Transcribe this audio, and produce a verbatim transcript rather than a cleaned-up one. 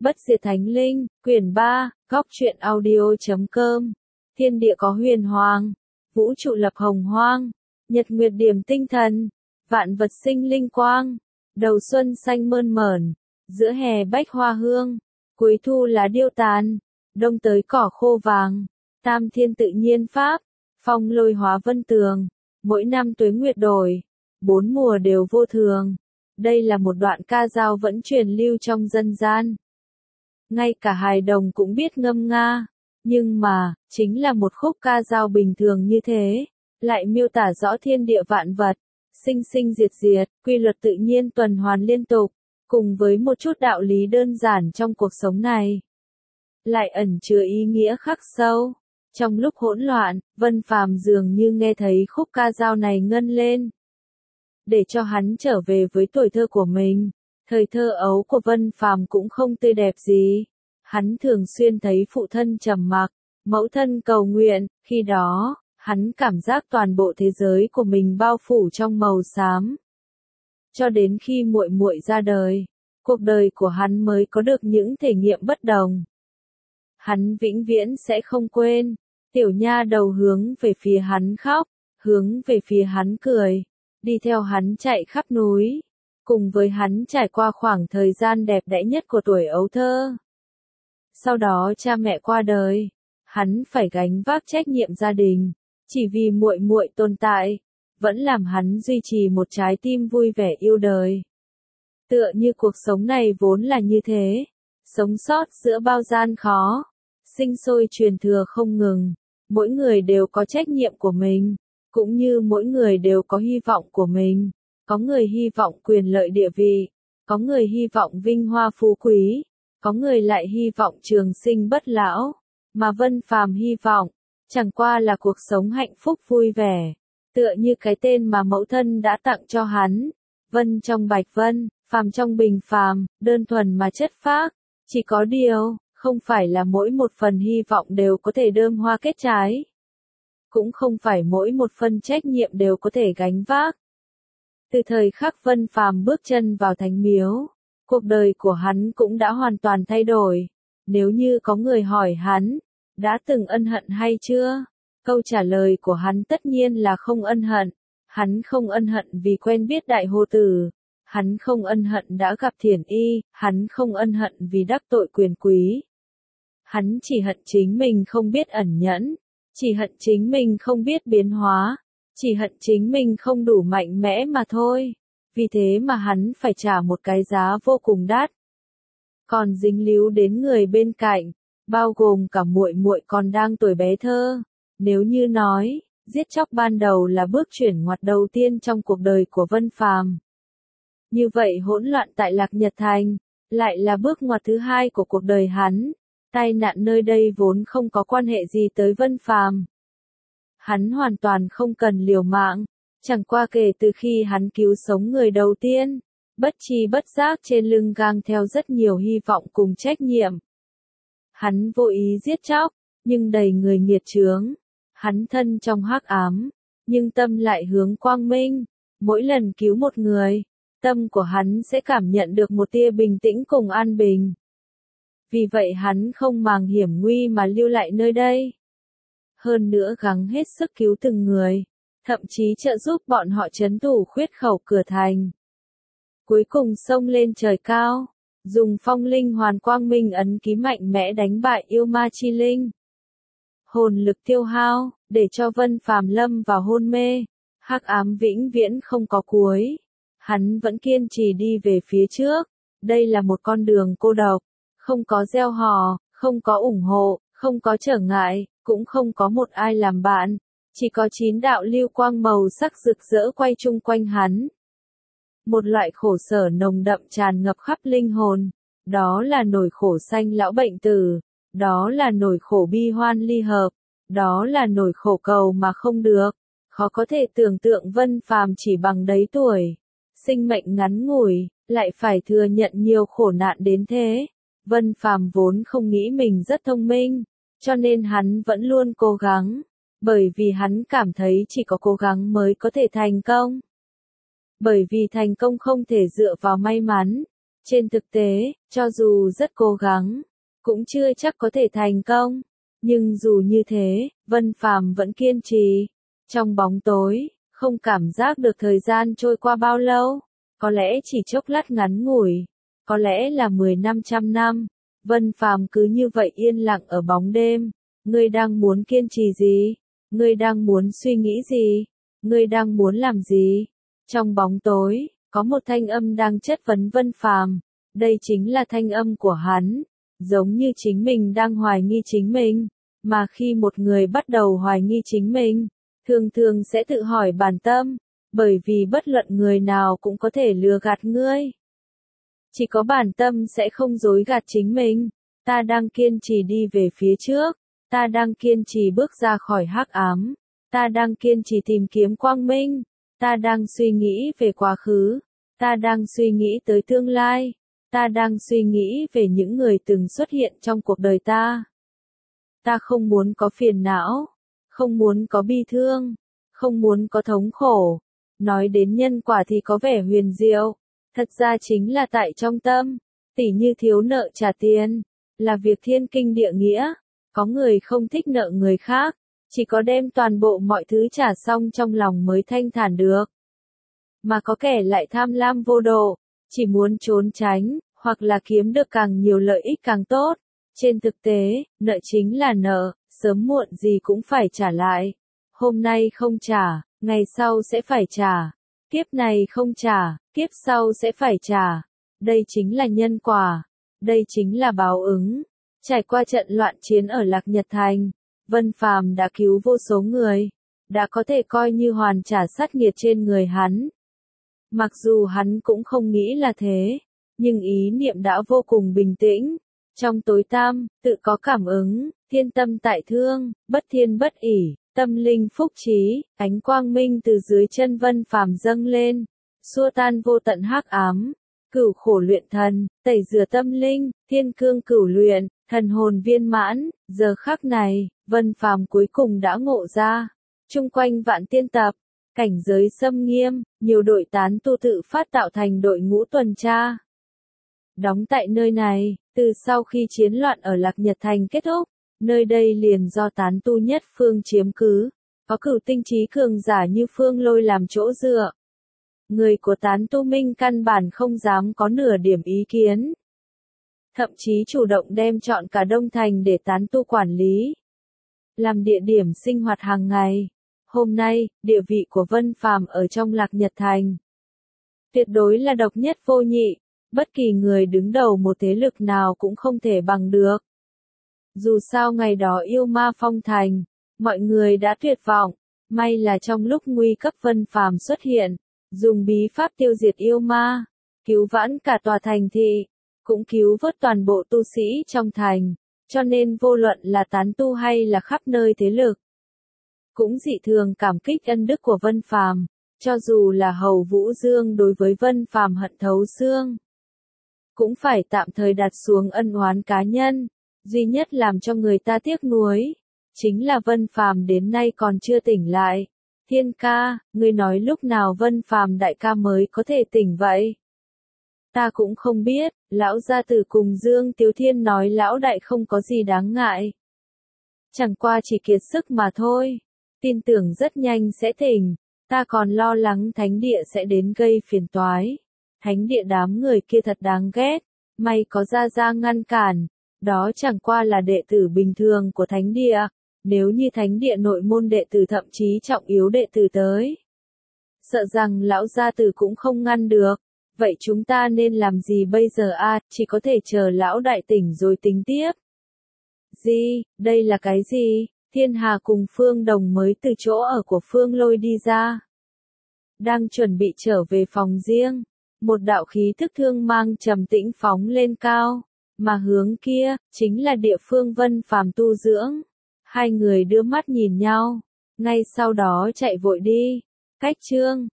Bất diệt thánh linh, quyển ba, góc truyện audio chấm com. Thiên địa có huyền hoàng, vũ trụ lập hồng hoang, nhật nguyệt điểm tinh thần, vạn vật sinh linh quang. Đầu xuân xanh mơn mởn, giữa hè bách hoa hương, cuối thu lá điêu tàn, đông tới cỏ khô vàng. Tam thiên tự nhiên pháp, phong lôi hóa vân tường, mỗi năm tuế nguyệt đổi, bốn mùa đều vô thường. Đây là một đoạn ca dao vẫn truyền lưu trong dân gian. Ngay cả hài đồng cũng biết ngâm nga, nhưng mà, chính là một khúc ca dao bình thường như thế, lại miêu tả rõ thiên địa vạn vật, sinh sinh diệt diệt, quy luật tự nhiên tuần hoàn liên tục, cùng với một chút đạo lý đơn giản trong cuộc sống này. Lại ẩn chứa ý nghĩa khắc sâu. Trong lúc hỗn loạn, Vân Phàm dường như nghe thấy khúc ca dao này ngân lên. Để cho hắn trở về với tuổi thơ của mình. Thời thơ ấu của Vân Phàm cũng không tươi đẹp gì. Hắn thường xuyên thấy phụ thân trầm mặc, mẫu thân cầu nguyện, khi đó, hắn cảm giác toàn bộ thế giới của mình bao phủ trong màu xám. Cho đến khi muội muội ra đời, cuộc đời của hắn mới có được những thể nghiệm bất đồng. Hắn vĩnh viễn sẽ không quên, tiểu nha đầu hướng về phía hắn khóc, hướng về phía hắn cười, đi theo hắn chạy khắp núi, cùng với hắn trải qua khoảng thời gian đẹp đẽ nhất của tuổi ấu thơ. Sau đó cha mẹ qua đời, hắn phải gánh vác trách nhiệm gia đình, chỉ vì muội muội tồn tại, vẫn làm hắn duy trì một trái tim vui vẻ yêu đời. Tựa như cuộc sống này vốn là như thế, sống sót giữa bao gian khó, sinh sôi truyền thừa không ngừng, mỗi người đều có trách nhiệm của mình, cũng như mỗi người đều có hy vọng của mình, có người hy vọng quyền lợi địa vị, có người hy vọng vinh hoa phú quý, có người lại hy vọng trường sinh bất lão, mà Vân Phàm hy vọng, chẳng qua là cuộc sống hạnh phúc vui vẻ, tựa như cái tên mà mẫu thân đã tặng cho hắn, Vân trong bạch vân, phàm trong bình phàm, đơn thuần mà chất phác, chỉ có điều, không phải là mỗi một phần hy vọng đều có thể đơm hoa kết trái. Cũng không phải mỗi một phần trách nhiệm đều có thể gánh vác. Từ thời khắc Vân Phàm bước chân vào thánh miếu, cuộc đời của hắn cũng đã hoàn toàn thay đổi. Nếu như có người hỏi hắn, đã từng ân hận hay chưa? Câu trả lời của hắn tất nhiên là không ân hận. Hắn không ân hận vì quen biết Đại Hồ Tử. Hắn không ân hận đã gặp Thiển Y, hắn không ân hận vì đắc tội quyền quý. Hắn chỉ hận chính mình không biết ẩn nhẫn, chỉ hận chính mình không biết biến hóa, chỉ hận chính mình không đủ mạnh mẽ mà thôi. Vì thế mà hắn phải trả một cái giá vô cùng đắt. Còn dính líu đến người bên cạnh, bao gồm cả muội muội còn đang tuổi bé thơ. Nếu như nói, giết chóc ban đầu là bước chuyển ngoặt đầu tiên trong cuộc đời của Vân Phàm. Như vậy hỗn loạn tại Lạc Nhật Thành, lại là bước ngoặt thứ hai của cuộc đời hắn. Tai nạn nơi đây vốn không có quan hệ gì tới Vân Phàm. Hắn hoàn toàn không cần liều mạng, chẳng qua kể từ khi hắn cứu sống người đầu tiên, bất tri bất giác trên lưng gang theo rất nhiều hy vọng cùng trách nhiệm. Hắn vô ý giết chóc, nhưng đầy người nghiệt chướng. Hắn thân trong hắc ám, nhưng tâm lại hướng quang minh. Mỗi lần cứu một người, tâm của hắn sẽ cảm nhận được một tia bình tĩnh cùng an bình. Vì vậy hắn không màng hiểm nguy mà lưu lại nơi đây. Hơn nữa gắng hết sức cứu từng người, thậm chí trợ giúp bọn họ trấn thủ khuyết khẩu cửa thành. Cuối cùng xông lên trời cao, dùng phong linh hoàn quang minh ấn ký mạnh mẽ đánh bại yêu ma chi linh. Hồn lực tiêu hao, để cho Vân Phàm lâm vào hôn mê, hắc ám vĩnh viễn không có cuối. Hắn vẫn kiên trì đi về phía trước, đây là một con đường cô độc. Không có gieo hò, không có ủng hộ, không có trở ngại, cũng không có một ai làm bạn. Chỉ có chín đạo lưu quang màu sắc rực rỡ quay chung quanh hắn. Một loại khổ sở nồng đậm tràn ngập khắp linh hồn. Đó là nỗi khổ sanh lão bệnh tử. Đó là nỗi khổ bi hoan ly hợp. Đó là nỗi khổ cầu mà không được. Khó có thể tưởng tượng Vân Phàm chỉ bằng đấy tuổi. Sinh mệnh ngắn ngủi, lại phải thừa nhận nhiều khổ nạn đến thế. Vân Phàm vốn không nghĩ mình rất thông minh, cho nên hắn vẫn luôn cố gắng, bởi vì hắn cảm thấy chỉ có cố gắng mới có thể thành công. Bởi vì thành công không thể dựa vào may mắn, Trên thực tế, cho dù rất cố gắng, cũng chưa chắc có thể thành công. Nhưng dù như thế, Vân Phàm vẫn kiên trì. Trong bóng tối, không cảm giác được thời gian trôi qua bao lâu. Có lẽ chỉ chốc lát ngắn ngủi. Có lẽ là mười năm trăm năm. Vân Phàm cứ như vậy yên lặng ở bóng đêm. Ngươi đang muốn kiên trì gì? Ngươi đang muốn suy nghĩ gì? Ngươi đang muốn làm gì? Trong bóng tối, có một thanh âm đang chất vấn Vân Phàm. Đây chính là thanh âm của hắn. Giống như chính mình đang hoài nghi chính mình. Mà khi một người bắt đầu hoài nghi chính mình, thường thường sẽ tự hỏi bản tâm. Bởi vì bất luận người nào cũng có thể lừa gạt ngươi. Chỉ có bản tâm sẽ không dối gạt chính mình. Ta đang kiên trì đi về phía trước. Ta đang kiên trì bước ra khỏi hắc ám. Ta đang kiên trì tìm kiếm quang minh. Ta đang suy nghĩ về quá khứ. Ta đang suy nghĩ tới tương lai. Ta đang suy nghĩ về những người từng xuất hiện trong cuộc đời ta. Ta không muốn có phiền não. Không muốn có bi thương. Không muốn có thống khổ. Nói đến nhân quả thì có vẻ huyền diệu. Thật ra chính là tại trong tâm. Tỉ như thiếu nợ trả tiền. Là việc thiên kinh địa nghĩa. Có người không thích nợ người khác. Chỉ có đem toàn bộ mọi thứ trả xong trong lòng mới thanh thản được. Mà có kẻ lại tham lam vô độ. Chỉ muốn trốn tránh, hoặc là kiếm được càng nhiều lợi ích càng tốt. Trên thực tế, nợ chính là nợ, sớm muộn gì cũng phải trả lại. Hôm nay không trả, ngày sau sẽ phải trả. Kiếp này không trả, kiếp sau sẽ phải trả. Đây chính là nhân quả. Đây chính là báo ứng. Trải qua trận loạn chiến ở Lạc Nhật Thành, Vân Phàm đã cứu vô số người. Đã có thể coi như hoàn trả sát nghiệt trên người hắn. Mặc dù hắn cũng không nghĩ là thế. Nhưng ý niệm đã vô cùng bình tĩnh. Trong tối tăm, tự có cảm ứng, thiên tâm tại thương, bất thiên bất ỷ, tâm linh phúc trí, ánh quang minh từ dưới chân Vân Phàm dâng lên, xua tan vô tận hắc ám, cửu khổ luyện thần, tẩy rửa tâm linh, thiên cương cửu luyện, thần hồn viên mãn. Giờ khắc này, Vân Phàm cuối cùng đã ngộ ra. Chung quanh vạn tiên tập, cảnh giới xâm nghiêm, nhiều đội tán tu tự phát tạo thành đội ngũ tuần tra. Đóng tại nơi này, từ sau khi chiến loạn ở Lạc Nhật Thành kết thúc, nơi đây liền do tán tu nhất phương chiếm cứ, có cửu tinh trí cường giả như Phương Lôi làm chỗ dựa. Người của tán tu minh căn bản không dám có nửa điểm ý kiến. Thậm chí chủ động đem chọn cả Đông Thành để tán tu quản lý. Làm địa điểm sinh hoạt hàng ngày. Hôm nay, địa vị của Vân Phàm ở trong Lạc Nhật Thành tuyệt đối là độc nhất vô nhị. Bất kỳ người đứng đầu một thế lực nào cũng không thể bằng được. Dù sao ngày đó yêu ma phong thành, mọi người đã tuyệt vọng. May là trong lúc nguy cấp Vân Phàm xuất hiện, dùng bí pháp tiêu diệt yêu ma, cứu vãn cả tòa thành thị, cũng cứu vớt toàn bộ tu sĩ trong thành. Cho nên vô luận là tán tu hay là khắp nơi thế lực, cũng dị thường cảm kích ân đức của Vân Phàm. Cho dù là Hầu Vũ Dương đối với Vân Phàm hận thấu xương, cũng phải tạm thời đặt xuống ân oán cá nhân. Duy nhất làm cho người ta tiếc nuối, chính là Vân Phàm đến nay còn chưa tỉnh lại. Thiên ca, ngươi nói lúc nào Vân Phàm đại ca mới có thể tỉnh vậy? Ta cũng không biết, lão gia tử cùng Dương Tiếu Thiên nói lão đại không có gì đáng ngại. Chẳng qua chỉ kiệt sức mà thôi. Tin tưởng rất nhanh sẽ tỉnh, ta còn lo lắng thánh địa sẽ đến gây phiền toái. Thánh địa đám người kia thật đáng ghét, may có Gia Gia ngăn cản, đó chẳng qua là đệ tử bình thường của thánh địa, nếu như thánh địa nội môn đệ tử thậm chí trọng yếu đệ tử tới, sợ rằng lão gia tử cũng không ngăn được. Vậy chúng ta nên làm gì bây giờ a? À, chỉ có thể chờ lão đại tỉnh rồi tính tiếp. Gì, đây là cái gì? Thiên Hà cùng Phương Đồng mới từ chỗ ở của Phương Lôi đi ra, đang chuẩn bị trở về phòng riêng. Một đạo khí thức thương mang trầm tĩnh phóng lên cao, mà hướng kia, chính là địa phương Vân Phàm tu dưỡng. Hai người đưa mắt nhìn nhau, ngay sau đó chạy vội đi. Cách chương